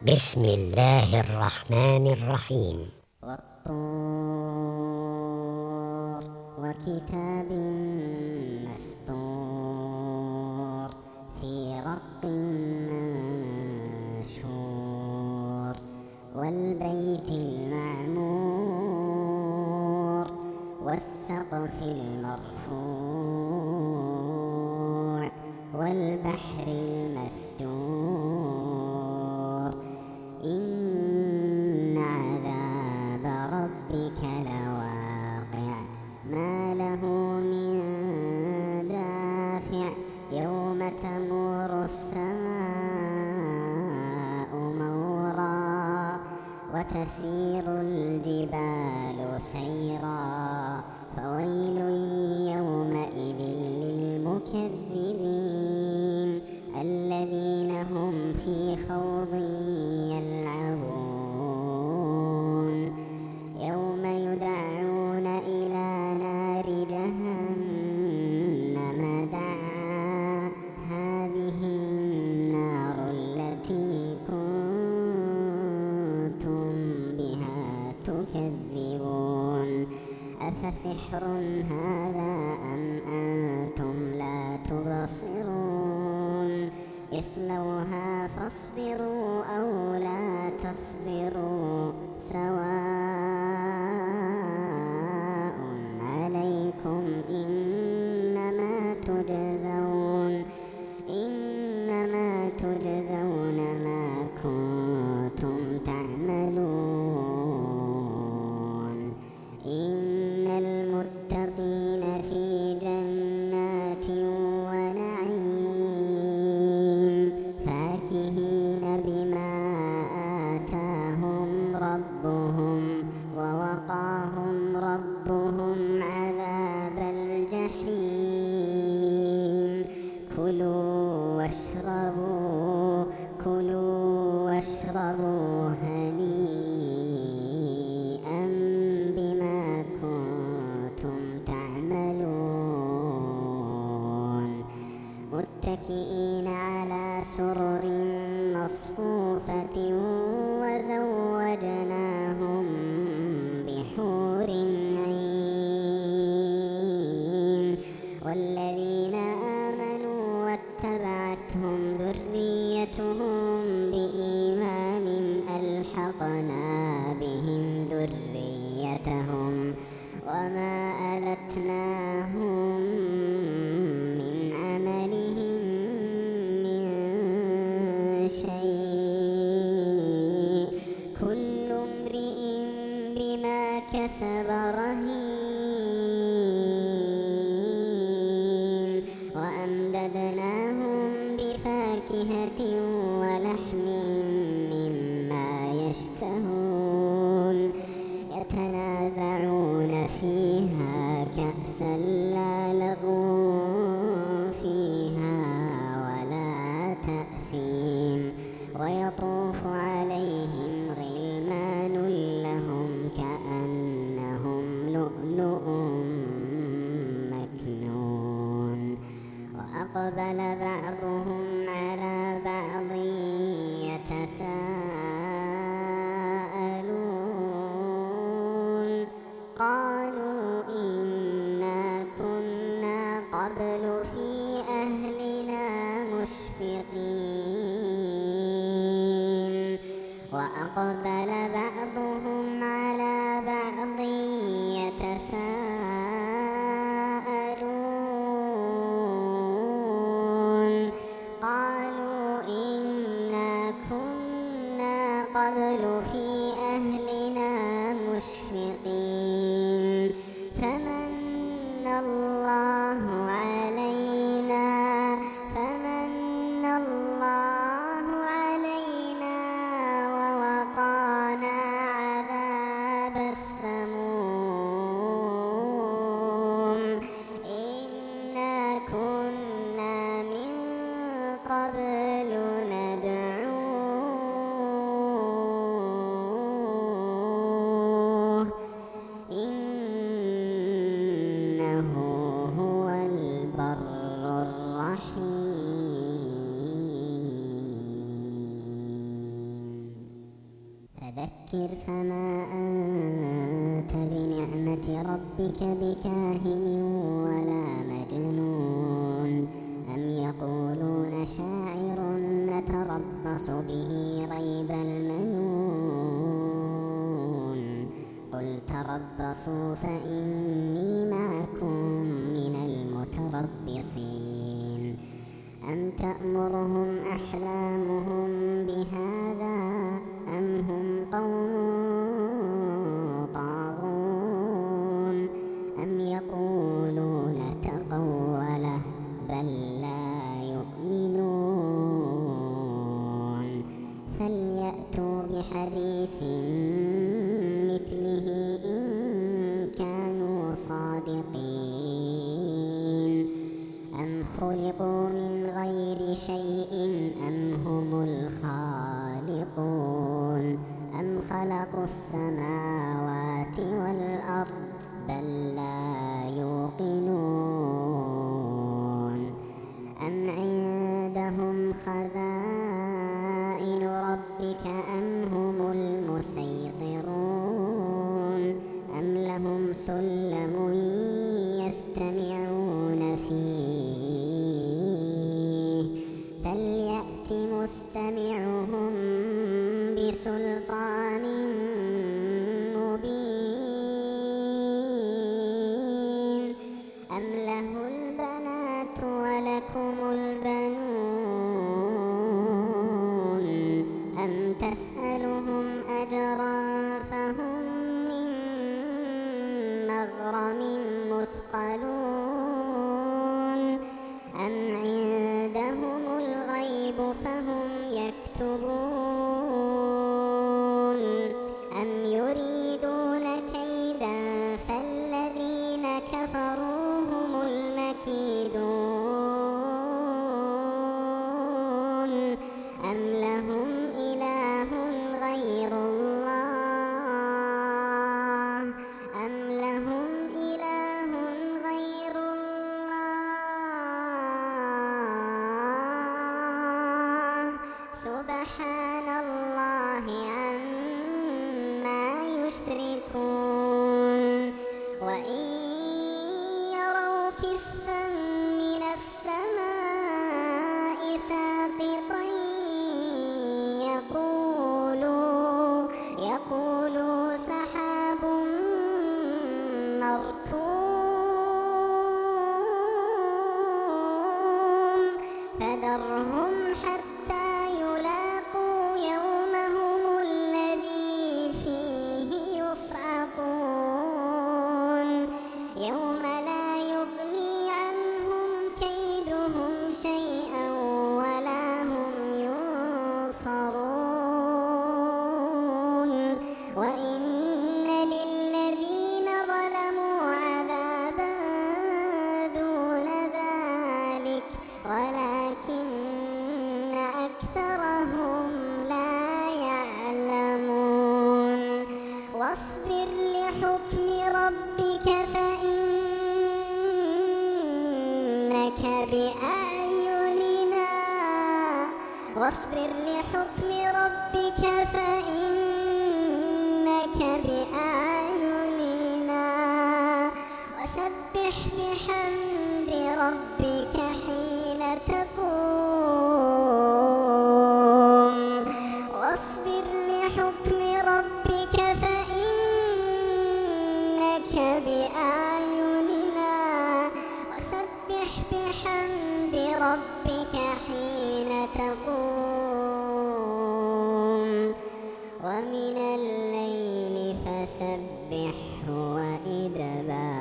بسم الله الرحمن الرحيم. والطور وكتاب مسطور في رق منشور والبيت المعمور والسقف المرفوع والبحر المسجور إن عذاب ربك لواقع ما له من دافع يوم تمور السماء مورا وتسير الجبال سيرا فويل يومئذ للمكذبين الذين هم في خوض يلعبون يوم يدعون إلى نار جهنم دعا هذه النار التي كنتم بها تكذبون أفسحر هذا أم أنتم لا تبصرون اصلوها فاصبروا أو لا تصبروا سواء عليكم إنما تجزون ما كنتم تعملون إن المتقين في جنات ونعيم فاكهين بما آتاهم ربهم ووقاهم ربهم عذاب الجحيم كلوا واشربوا هنيئا بما كنتم تعملون متكئين على سرر مصفوفة وزوجناهم بحور عين والذين آمنوا واتبعتهم ذريتهم بإيمان ألحقنا بهم ذريتهم وما ألتناهم من عملهم من شيء كل امرئ بما كسب رهين وأمددناهم بفاكهة ولحم مما يشتهون يتنازعون فيها كأسا لا لغو فيها ولا تأثيم ويطوف عليهم غلمان لهم كأنهم لؤلؤ مكنون وأقبل بعضهم على بعض يتساءلون قالوا إنا كنا قبل في أهلنا مشفقين وأقبل بعضهم على بعض يتساءلون قالوا إنا كنا قبل في أهلنا مشفقين فمن الله علينا ووقانا عذاب السموم إنا كنا من قبل ندعوه فذكر فما أنت بنعمة ربك بكاهن ولا مجنون أم يقولون شاعر نتربص به ريب المنون قل تربصوا فإني معكم من المتربصين أم تأمرهم أحلامهم بهذا أم هم قوم طاغون أم يقولون تقوله بل لا يؤمنون فليأتوا بحديث مثله إن كانوا صادقين أم خلقوا من غير شيء أم هم الخالقون أم خلقوا السماوات والأرض بل لا يوقنون أم عندهم خزائن ربك أم هم المسيطرون أم لهم سلم يستمعون فيه فليأت مستمعهم بسلطان مبين أم له البنات ولكم البنون أم تسألهم أجرا فهم من مغرم مثقلون أم عندهم الغيب فهم يكتبون أم يريدون كيدا فالذين كفروا هم المكيدون أم لهم إله غير الله أم لهم إله غير الله سبحان الله عما يشركون وإن يروا كسفا من السماء ساقطا يقولوا سحاب مركوم فذرهم حتى يلاقوا يومهم الذي فيه يصعقون يوم لا يغني عنهم كيدهم شيئا ولا هم ينصرون وإن للذين ظلموا عذابا دون ذلك ولكن أكثرهم لا يعلمون واصبر لحكم ربك فإنك بأعيننا واصبر لحكم ربك فإنك بأعيننا وسبح بحمد ربك حين تقوم واصبر لحكم ربك فإنك بأعيننا وسبح بحمد ربك حين تقوم ومن الليل فسبحه وإدبار